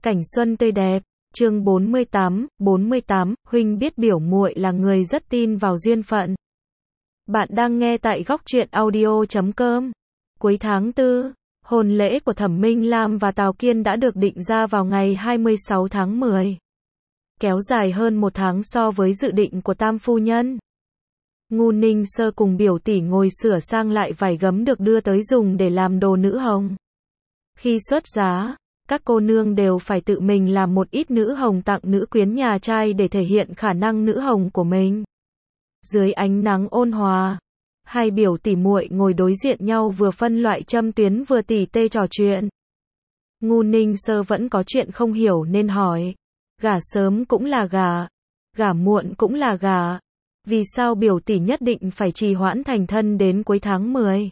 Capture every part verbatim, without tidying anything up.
Cảnh xuân tươi đẹp. Chương bốn mươi tám, bốn mươi tám, huynh biết biểu muội là người rất tin vào duyên phận. Bạn đang nghe tại góc truyện audio chấm com. Cuối tháng tư, hôn lễ của Thẩm Minh Lam và Tào Kiên đã được định ra vào ngày hai mươi sáu tháng mười. Kéo dài hơn một tháng so với dự định của Tam phu nhân. Ngu Ninh Sơ cùng biểu tỷ ngồi sửa sang lại vải gấm được đưa tới dùng để làm đồ nữ hồng. Khi xuất giá, các cô nương đều phải tự mình làm một ít nữ hồng tặng nữ quyến nhà trai để thể hiện khả năng nữ hồng của mình. Dưới ánh nắng ôn hòa, hai biểu tỷ muội ngồi đối diện nhau vừa phân loại châm tuyến vừa tỉ tê trò chuyện. Ngu Ninh Sơ vẫn có chuyện không hiểu nên hỏi, gả sớm cũng là gả, gả muộn cũng là gả, vì sao biểu tỷ nhất định phải trì hoãn thành thân đến cuối tháng mười?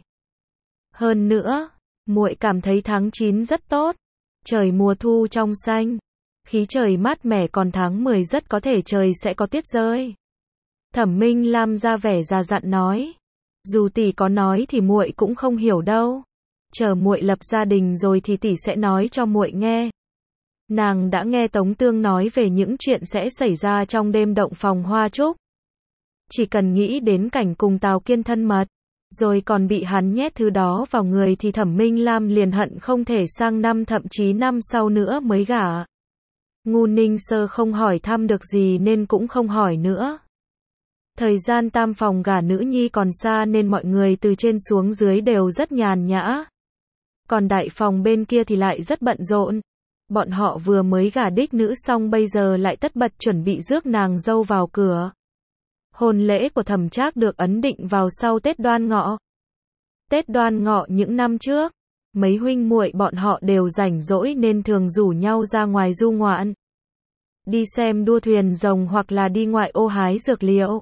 Hơn nữa, muội cảm thấy tháng chín rất tốt. Trời mùa thu trong xanh, khí trời mát mẻ, còn tháng mười rất có thể trời sẽ có tuyết rơi. Thẩm Minh Lam ra vẻ già dặn nói, dù tỷ có nói thì muội cũng không hiểu đâu. Chờ muội lập gia đình rồi thì tỷ sẽ nói cho muội nghe. Nàng đã nghe Tống Tương nói về những chuyện sẽ xảy ra trong đêm động phòng hoa trúc. Chỉ cần nghĩ đến cảnh cùng Tào Kiên thân mật, rồi còn bị hắn nhét thứ đó vào người thì Thẩm Minh Lam liền hận không thể sang năm thậm chí năm sau nữa mới gả. Ngu Ninh Sơ không hỏi thăm được gì nên cũng không hỏi nữa. Thời gian tam phòng gả nữ nhi còn xa nên mọi người từ trên xuống dưới đều rất nhàn nhã. Còn đại phòng bên kia thì lại rất bận rộn. Bọn họ vừa mới gả đích nữ xong bây giờ lại tất bật chuẩn bị rước nàng dâu vào cửa. Hôn lễ của Thẩm Trác được ấn định vào sau Tết Đoan Ngọ. Tết Đoan Ngọ những năm trước, mấy huynh muội bọn họ đều rảnh rỗi nên thường rủ nhau ra ngoài du ngoạn. Đi xem đua thuyền rồng hoặc là đi ngoại ô hái dược liệu.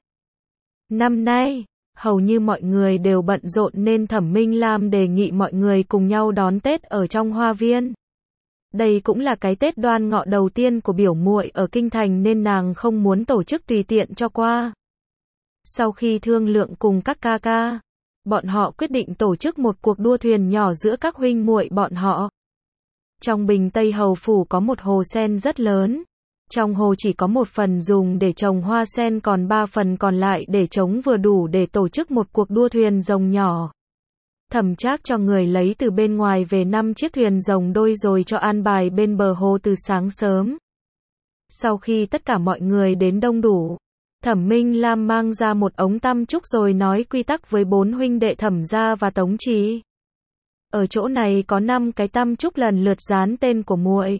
Năm nay, hầu như mọi người đều bận rộn nên Thẩm Minh Lam đề nghị mọi người cùng nhau đón Tết ở trong hoa viên. Đây cũng là cái Tết Đoan Ngọ đầu tiên của biểu muội ở kinh thành nên nàng không muốn tổ chức tùy tiện cho qua. Sau khi thương lượng cùng các ca ca, bọn họ quyết định tổ chức một cuộc đua thuyền nhỏ giữa các huynh muội bọn họ. Trong Bình Tây Hầu Phủ có một hồ sen rất lớn. Trong hồ chỉ có một phần dùng để trồng hoa sen, còn ba phần còn lại để trống vừa đủ để tổ chức một cuộc đua thuyền rồng nhỏ. Thẩm Trác cho người lấy từ bên ngoài về năm chiếc thuyền rồng đôi rồi cho an bài bên bờ hồ từ sáng sớm. Sau khi tất cả mọi người đến đông đủ, Thẩm Minh Lam mang ra một ống tam trúc rồi nói quy tắc với bốn huynh đệ Thẩm gia và Tống Trì. Ở chỗ này có năm cái tam trúc lần lượt dán tên của muội.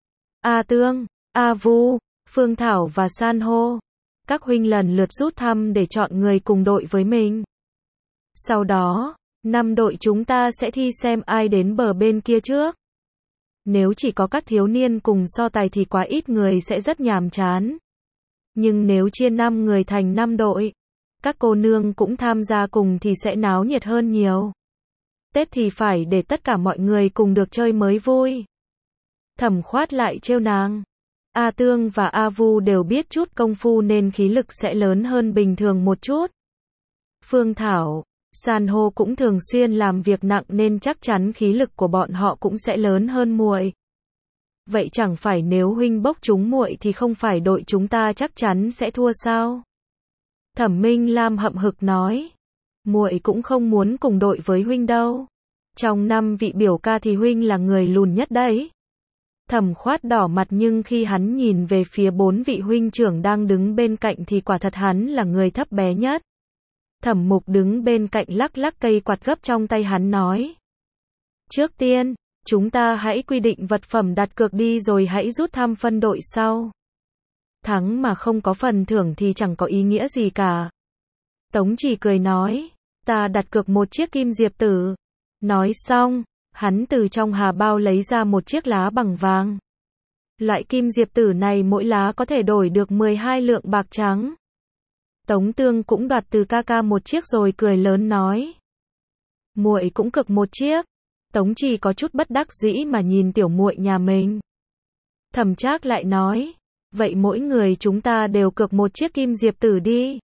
A Tương, A Vu, Phương Thảo và San hô. Các huynh lần lượt rút thăm để chọn người cùng đội với mình. Sau đó, năm đội chúng ta sẽ thi xem ai đến bờ bên kia trước. Nếu chỉ có các thiếu niên cùng so tài thì quá ít người sẽ rất nhàm chán. Nhưng nếu chia năm người thành năm đội, các cô nương cũng tham gia cùng thì sẽ náo nhiệt hơn nhiều. Tết thì phải để tất cả mọi người cùng được chơi mới vui. Thẩm Khoát lại trêu nàng. A Tương và A Vu đều biết chút công phu nên khí lực sẽ lớn hơn bình thường một chút. Phương Thảo, San hô cũng thường xuyên làm việc nặng nên chắc chắn khí lực của bọn họ cũng sẽ lớn hơn muội. Vậy chẳng phải nếu huynh bốc chúng muội thì không phải đội chúng ta chắc chắn sẽ thua sao? Thẩm Minh Lam hậm hực nói, muội cũng không muốn cùng đội với huynh đâu. Trong năm vị biểu ca thì huynh là người lùn nhất đấy. Thẩm Khoát đỏ mặt nhưng khi hắn nhìn về phía bốn vị huynh trưởng đang đứng bên cạnh thì quả thật hắn là người thấp bé nhất. Thẩm Mục đứng bên cạnh lắc lắc cây quạt gấp trong tay hắn nói, trước tiên, chúng ta hãy quy định vật phẩm đặt cược đi rồi hãy rút thăm phân đội sau. Thắng mà không có phần thưởng thì chẳng có ý nghĩa gì cả. Tống Chỉ cười nói, ta đặt cược một chiếc kim diệp tử. Nói xong, hắn từ trong hà bao lấy ra một chiếc lá bằng vàng. Loại kim diệp tử này mỗi lá có thể đổi được mười hai lượng bạc trắng. Tống Tương cũng đoạt từ ca ca một chiếc rồi cười lớn nói, muội cũng cược một chiếc. Tống Trì có chút bất đắc dĩ mà nhìn tiểu muội nhà mình. Thẩm Trác lại nói, vậy mỗi người chúng ta đều cược một chiếc kim diệp tử đi.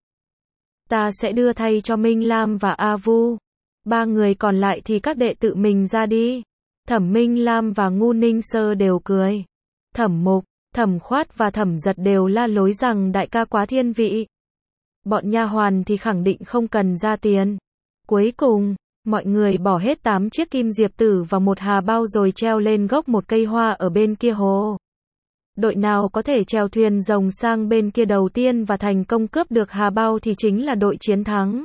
Ta sẽ đưa thay cho Minh Lam và A Vu. Ba người còn lại thì các đệ tự mình ra đi. Thẩm Minh Lam và Ngu Ninh Sơ đều cười. Thẩm Mục, Thẩm Khoát và Thẩm Giật đều la lối rằng đại ca quá thiên vị. Bọn nha hoàn thì khẳng định không cần ra tiền. Cuối cùng, mọi người bỏ hết tám chiếc kim diệp tử vào một hà bao rồi treo lên gốc một cây hoa ở bên kia hồ. Đội nào có thể trèo thuyền rồng sang bên kia đầu tiên và thành công cướp được hà bao thì chính là đội chiến thắng.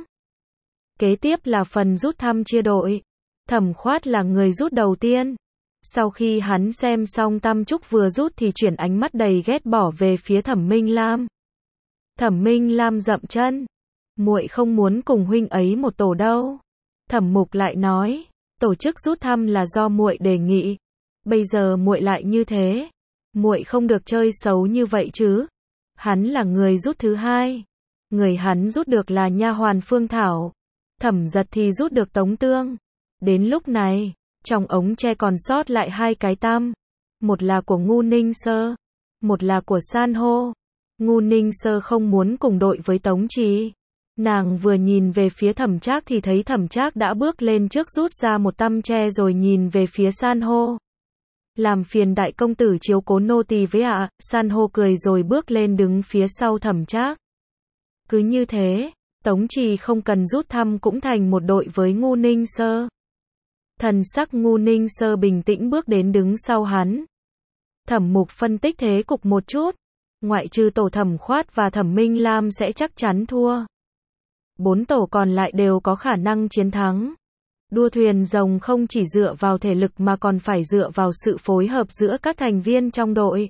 Kế tiếp là phần rút thăm chia đội. Thẩm Khoát là người rút đầu tiên. Sau khi hắn xem xong tam trúc vừa rút thì chuyển ánh mắt đầy ghét bỏ về phía Thẩm Minh Lam. Thẩm Minh Lam dậm chân. Muội không muốn cùng huynh ấy một tổ đâu. Thẩm Mục lại nói, tổ chức rút thăm là do muội đề nghị. Bây giờ muội lại như thế, muội không được chơi xấu như vậy chứ. Hắn là người rút thứ hai. Người hắn rút được là nha hoàn Phương Thảo. Thẩm Giật thì rút được Tống Tương. Đến lúc này, trong ống tre còn sót lại hai cái tăm. Một là của Ngu Ninh Sơ, một là của San hô. Ngu Ninh Sơ không muốn cùng đội với Tống Trì. Nàng vừa nhìn về phía Thẩm Trác thì thấy Thẩm Trác đã bước lên trước rút ra một tăm tre rồi nhìn về phía San hô. Làm phiền đại công tử chiếu cố nô tỳ với ạ. San hô cười rồi bước lên đứng phía sau Thẩm Trác. Cứ như thế, Tống Trì không cần rút thăm cũng thành một đội với Ngu Ninh Sơ. Thần sắc Ngu Ninh Sơ bình tĩnh bước đến đứng sau hắn. Thẩm Mục phân tích thế cục một chút. Ngoại trừ tổ Thẩm Khoát và Thẩm Minh Lam sẽ chắc chắn thua. Bốn tổ còn lại đều có khả năng chiến thắng. Đua thuyền rồng không chỉ dựa vào thể lực mà còn phải dựa vào sự phối hợp giữa các thành viên trong đội.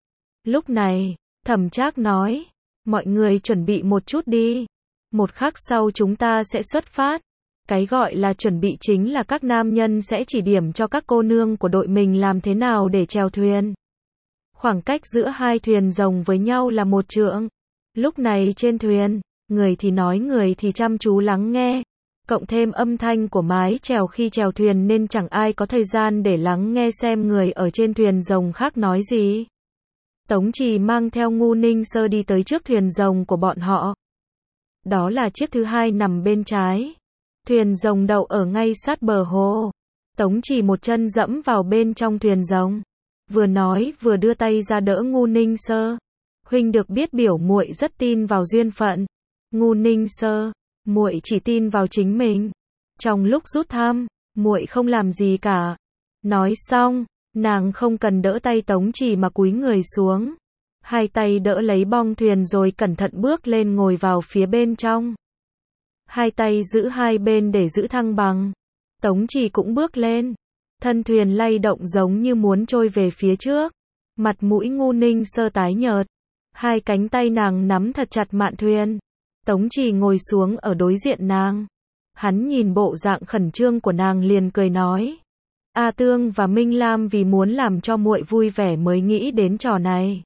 Lúc này, Thẩm Trác nói, mọi người chuẩn bị một chút đi. Một khắc sau chúng ta sẽ xuất phát. Cái gọi là chuẩn bị chính là các nam nhân sẽ chỉ điểm cho các cô nương của đội mình làm thế nào để chèo thuyền. Khoảng cách giữa hai thuyền rồng với nhau là một trượng. Lúc này trên thuyền, người thì nói người thì chăm chú lắng nghe. Cộng thêm âm thanh của mái chèo khi chèo thuyền nên chẳng ai có thời gian để lắng nghe xem người ở trên thuyền rồng khác nói gì. Tống Trì mang theo Ngu Ninh Sơ đi tới trước thuyền rồng của bọn họ. Đó là chiếc thứ hai nằm bên trái. Thuyền rồng đậu ở ngay sát bờ hồ. Tống Trì một chân dẫm vào bên trong thuyền rồng. Vừa nói vừa đưa tay ra đỡ Ngu Ninh Sơ. Huynh được biết biểu muội rất tin vào duyên phận. Ngu Ninh Sơ, muội chỉ tin vào chính mình. Trong lúc rút thăm, muội không làm gì cả. Nói xong, nàng không cần đỡ tay Tống Trì mà cúi người xuống. Hai tay đỡ lấy bong thuyền rồi cẩn thận bước lên ngồi vào phía bên trong. Hai tay giữ hai bên để giữ thăng bằng. Tống Trì cũng bước lên. Thân thuyền lay động giống như muốn trôi về phía trước. Mặt mũi Ngu Ninh Sơ tái nhợt. Hai cánh tay nàng nắm thật chặt mạn thuyền. Tống Trì ngồi xuống ở đối diện nàng. Hắn nhìn bộ dạng khẩn trương của nàng liền cười nói. A Tương và Minh Lam vì muốn làm cho muội vui vẻ mới nghĩ đến trò này.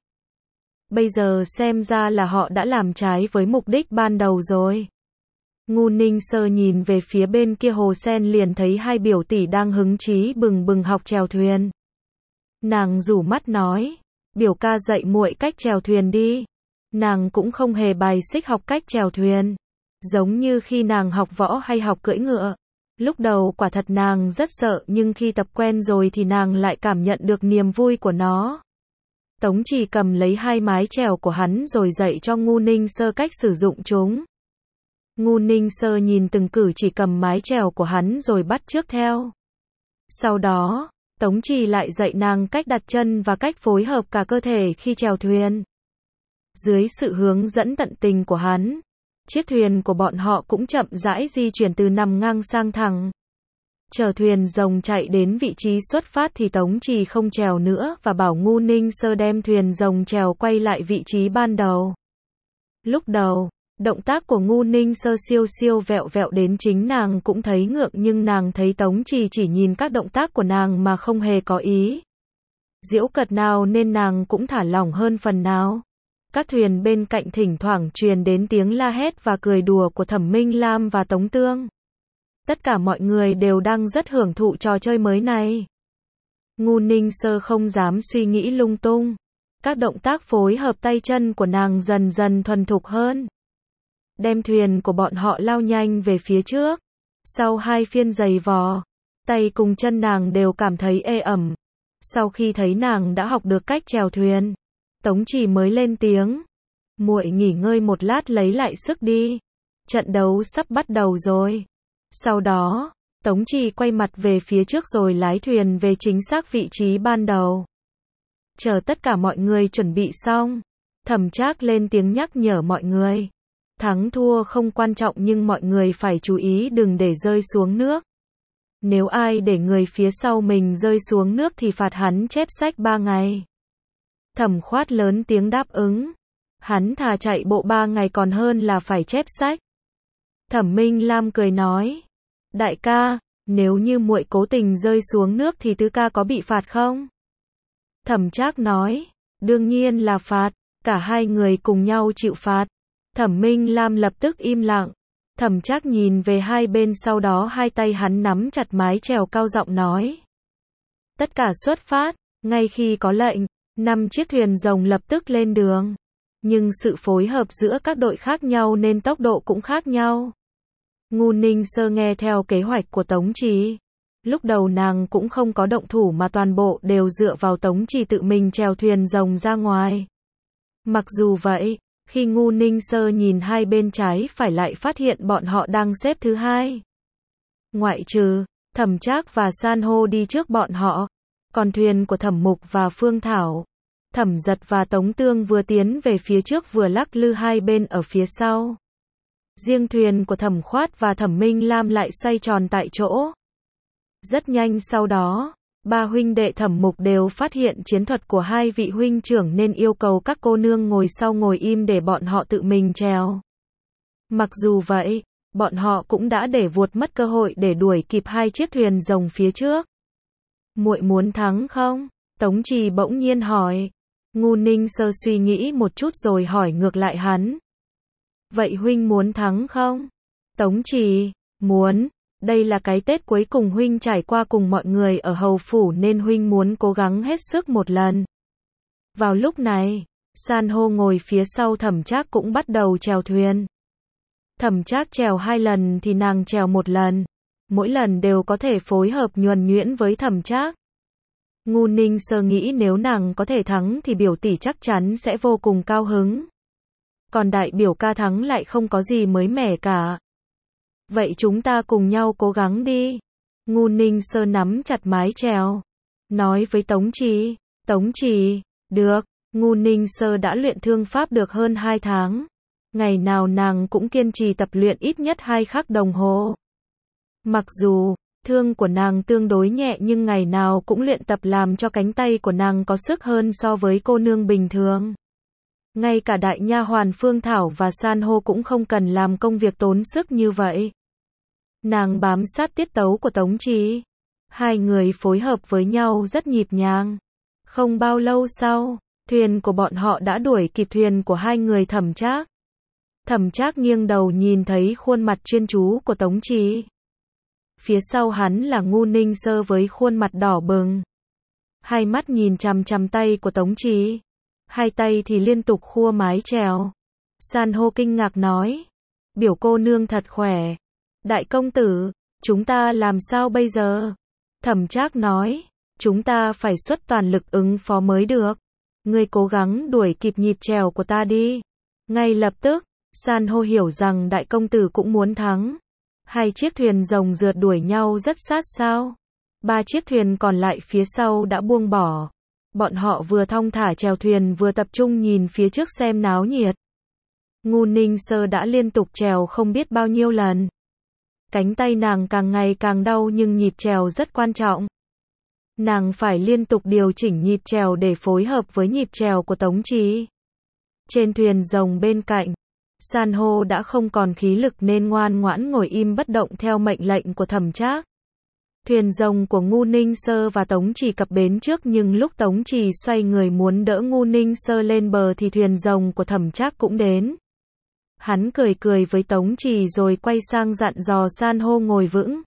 Bây giờ xem ra là họ đã làm trái với mục đích ban đầu rồi. Ngu Ninh Sơ nhìn về phía bên kia hồ sen liền thấy hai biểu tỷ đang hứng chí bừng bừng học chèo thuyền. Nàng rủ mắt nói, biểu ca dạy muội cách chèo thuyền đi. Nàng cũng không hề bài xích học cách chèo thuyền. Giống như khi nàng học võ hay học cưỡi ngựa. Lúc đầu quả thật nàng rất sợ nhưng khi tập quen rồi thì nàng lại cảm nhận được niềm vui của nó. Tống Trì cầm lấy hai mái chèo của hắn rồi dạy cho Ngu Ninh Sơ cách sử dụng chúng. Ngu Ninh Sơ nhìn từng cử chỉ cầm mái chèo của hắn rồi bắt chước theo. Sau đó, Tống Trì lại dạy nàng cách đặt chân và cách phối hợp cả cơ thể khi chèo thuyền. Dưới sự hướng dẫn tận tình của hắn, chiếc thuyền của bọn họ cũng chậm rãi di chuyển từ nằm ngang sang thẳng. Chờ thuyền rồng chạy đến vị trí xuất phát thì Tống Trì không chèo nữa và bảo Ngu Ninh Sơ đem thuyền rồng chèo quay lại vị trí ban đầu. Lúc đầu, động tác của Ngu Ninh Sơ siêu siêu vẹo vẹo đến chính nàng cũng thấy ngượng nhưng nàng thấy Tống Trì chỉ nhìn các động tác của nàng mà không hề có ý giễu cợt nào nên nàng cũng thả lỏng hơn phần nào. Các thuyền bên cạnh thỉnh thoảng truyền đến tiếng la hét và cười đùa của Thẩm Minh Lam và Tống Tương. Tất cả mọi người đều đang rất hưởng thụ trò chơi mới này. Ngu Ninh Sơ không dám suy nghĩ lung tung. Các động tác phối hợp tay chân của nàng dần dần thuần thục hơn. Đem thuyền của bọn họ lao nhanh về phía trước. Sau hai phiên giày vò, tay cùng chân nàng đều cảm thấy ê ẩm. Sau khi thấy nàng đã học được cách chèo thuyền, Tống Trì mới lên tiếng. Muội nghỉ ngơi một lát lấy lại sức đi. Trận đấu sắp bắt đầu rồi. Sau đó, Tống Trì quay mặt về phía trước rồi lái thuyền về chính xác vị trí ban đầu. Chờ tất cả mọi người chuẩn bị xong, Thẩm Trác lên tiếng nhắc nhở mọi người. Thắng thua không quan trọng nhưng mọi người phải chú ý đừng để rơi xuống nước. Nếu ai để người phía sau mình rơi xuống nước thì phạt hắn chép sách ba ngày. Thẩm Khoát lớn tiếng đáp ứng. Hắn thà chạy bộ ba ngày còn hơn là phải chép sách. Thẩm Minh Lam cười nói. Đại ca, nếu như muội cố tình rơi xuống nước thì tứ ca có bị phạt không? Thẩm Trác nói. Đương nhiên là phạt, cả hai người cùng nhau chịu phạt. Thẩm Minh Lam lập tức im lặng. Thẩm Trác nhìn về hai bên sau đó hai tay hắn nắm chặt mái chèo cao giọng nói. Tất cả xuất phát, ngay khi có lệnh, năm chiếc thuyền rồng lập tức lên đường. Nhưng sự phối hợp giữa các đội khác nhau nên tốc độ cũng khác nhau. Ngu Ninh Sơ nghe theo kế hoạch của Tống Trì. Lúc đầu nàng cũng không có động thủ mà toàn bộ đều dựa vào Tống Trì tự mình chèo thuyền rồng ra ngoài. Mặc dù vậy, khi Ngu Ninh Sơ nhìn hai bên trái phải lại phát hiện bọn họ đang xếp thứ hai. Ngoại trừ Thẩm Trác và San hô đi trước bọn họ, còn thuyền của Thẩm Mục và Phương Thảo, Thẩm Giật và Tống Tương vừa tiến về phía trước vừa lắc lư hai bên ở phía sau. Riêng thuyền của Thẩm Khoát và Thẩm Minh Lam lại xoay tròn tại chỗ. Rất nhanh sau đó, ba huynh đệ Thẩm Mục đều phát hiện chiến thuật của hai vị huynh trưởng nên yêu cầu các cô nương ngồi sau ngồi im để bọn họ tự mình chèo. Mặc dù vậy, bọn họ cũng đã để vuột mất cơ hội để đuổi kịp hai chiếc thuyền rồng phía trước. Muội muốn thắng không? Tống Trì bỗng nhiên hỏi. Ngu Ninh Sơ suy nghĩ một chút rồi hỏi ngược lại hắn. Vậy huynh muốn thắng không? Tống Trì, muốn. Đây là cái Tết cuối cùng huynh trải qua cùng mọi người ở hầu phủ nên huynh muốn cố gắng hết sức một lần. Vào lúc này, San hô ngồi phía sau Thẩm Trác cũng bắt đầu chèo thuyền. Thẩm Trác chèo hai lần thì nàng chèo một lần. Mỗi lần đều có thể phối hợp nhuần nhuyễn với Thẩm Trác. Ngu Ninh Sơ nghĩ nếu nàng có thể thắng thì biểu tỷ chắc chắn sẽ vô cùng cao hứng. Còn đại biểu ca thắng lại không có gì mới mẻ cả. Vậy chúng ta cùng nhau cố gắng đi. Ngu Ninh Sơ nắm chặt mái chèo. Nói với Tống Trì. Tống Trì, được. Ngu Ninh Sơ đã luyện thương pháp được hơn hai tháng. Ngày nào nàng cũng kiên trì tập luyện ít nhất hai khắc đồng hồ. Mặc dù thương của nàng tương đối nhẹ nhưng ngày nào cũng luyện tập làm cho cánh tay của nàng có sức hơn so với cô nương bình thường. Ngay cả đại nha hoàn Phương Thảo và San hô cũng không cần làm công việc tốn sức như vậy. Nàng bám sát tiết tấu của Tống Trì. Hai người phối hợp với nhau rất nhịp nhàng. Không bao lâu sau, thuyền của bọn họ đã đuổi kịp thuyền của hai người Thẩm Trác. Thẩm Trác nghiêng đầu nhìn thấy khuôn mặt chuyên chú của Tống Trì. Phía sau hắn là Ngu Ninh Sơ với khuôn mặt đỏ bừng. Hai mắt nhìn chằm chằm tay của Tống Trì. Hai tay thì liên tục khua mái chèo. San hô kinh ngạc nói. Biểu cô nương thật khỏe. Đại công tử, chúng ta làm sao bây giờ? Thẩm Trác nói. Chúng ta phải xuất toàn lực ứng phó mới được. Ngươi cố gắng đuổi kịp nhịp chèo của ta đi. Ngay lập tức, San hô hiểu rằng đại công tử cũng muốn thắng. Hai chiếc thuyền rồng rượt đuổi nhau rất sát sao. Ba chiếc thuyền còn lại phía sau đã buông bỏ. Bọn họ vừa thong thả chèo thuyền vừa tập trung nhìn phía trước xem náo nhiệt. Ngu Ninh Sơ đã liên tục chèo không biết bao nhiêu lần. Cánh tay nàng càng ngày càng đau nhưng nhịp chèo rất quan trọng. Nàng phải liên tục điều chỉnh nhịp chèo để phối hợp với nhịp chèo của Tống Trì. Trên thuyền rồng bên cạnh, San hô đã không còn khí lực nên ngoan ngoãn ngồi im bất động theo mệnh lệnh của Thẩm Trác. Thuyền rồng của Ngu Ninh Sơ và Tống Trì cập bến trước nhưng lúc Tống Trì xoay người muốn đỡ Ngu Ninh Sơ lên bờ thì thuyền rồng của Thẩm Trác cũng đến. Hắn cười cười với Tống Trì rồi quay sang dặn dò San hô ngồi vững.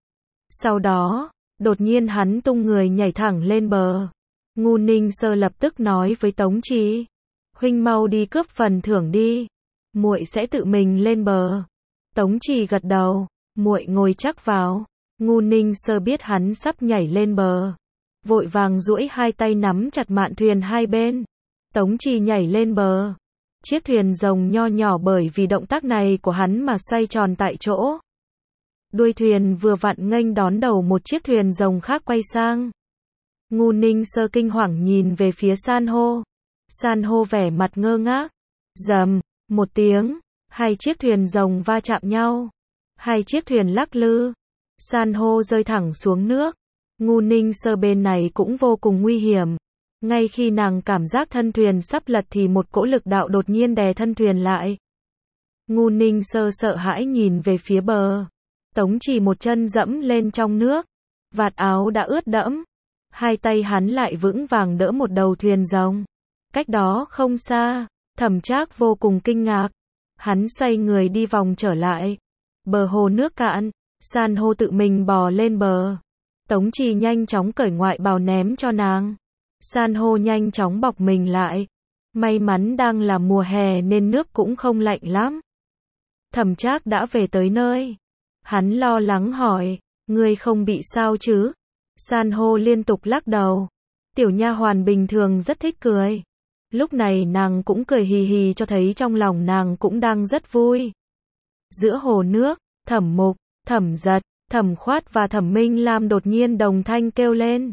Sau đó, đột nhiên hắn tung người nhảy thẳng lên bờ. Ngu Ninh Sơ lập tức nói với Tống Trì. Huynh mau đi cướp phần thưởng đi. Muội sẽ tự mình lên bờ. Tống Trì gật đầu. Muội ngồi chắc vào. Ngu Ninh Sơ biết hắn sắp nhảy lên bờ. vội vàng duỗi hai tay nắm chặt mạn thuyền hai bên. Tống Trì nhảy lên bờ. Chiếc thuyền rồng nho nhỏ bởi vì động tác này của hắn mà xoay tròn tại chỗ. Đuôi thuyền vừa vặn nghênh đón đầu một chiếc thuyền rồng khác quay sang. Ngu Ninh Sơ kinh hoàng nhìn về phía san hô. San hô vẻ mặt ngơ ngác. Rầm, một tiếng, hai chiếc thuyền rồng va chạm nhau. Hai chiếc thuyền lắc lư. San hô rơi thẳng xuống nước. Ngu Ninh Sơ bên này cũng vô cùng nguy hiểm. Ngay khi nàng cảm giác thân thuyền sắp lật thì một cỗ lực đạo đột nhiên đè thân thuyền lại. Ngu Ninh Sơ sợ hãi nhìn về phía bờ. Tống Trì một chân dẫm lên trong nước. Vạt áo đã ướt đẫm. Hai tay hắn lại vững vàng đỡ một đầu thuyền rồng. Cách đó không xa, Thẩm Trác vô cùng kinh ngạc. Hắn xoay người đi vòng trở lại. Bờ hồ nước cạn, san hô tự mình bò lên bờ. Tống Trì nhanh chóng cởi ngoại bào ném cho nàng. San hô nhanh chóng bọc mình lại. May mắn đang là mùa hè nên nước cũng không lạnh lắm. Thẩm Trác đã về tới nơi. Hắn lo lắng hỏi, ngươi không bị sao chứ? San hô liên tục lắc đầu. Tiểu nha hoàn bình thường rất thích cười. Lúc này nàng cũng cười hì hì cho thấy trong lòng nàng cũng đang rất vui. Giữa hồ nước, Thẩm Mục, Thẩm Giật, Thẩm Khoát và Thẩm Minh Lam đột nhiên đồng thanh kêu lên.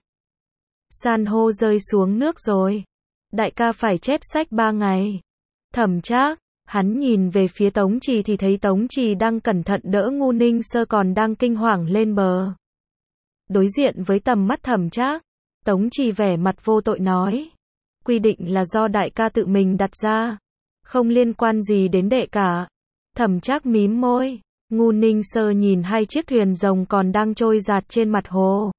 San hô rơi xuống nước rồi. Đại ca phải chép sách ba ngày. Thẩm Trác, hắn nhìn về phía Tống Trì thì thấy Tống Trì đang cẩn thận đỡ Ngu Ninh Sơ còn đang kinh hoàng lên bờ. Đối diện với tầm mắt Thẩm Trác, Tống Trì vẻ mặt vô tội nói. Quy định là do đại ca tự mình đặt ra. Không liên quan gì đến đệ cả. Thẩm Trác mím môi. Ngu Ninh Sơ nhìn hai chiếc thuyền rồng còn đang trôi dạt trên mặt hồ.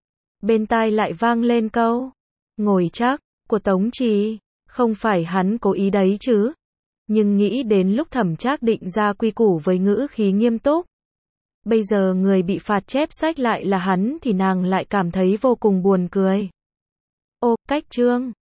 Bên tai lại vang lên câu. Ngồi chắc, của Tống Trì. Không phải hắn cố ý đấy chứ. Nhưng nghĩ đến lúc Thẩm Trác định ra quy củ với ngữ khí nghiêm túc. Bây giờ người bị phạt chép sách lại là hắn thì nàng lại cảm thấy vô cùng buồn cười. Ô, cách chương.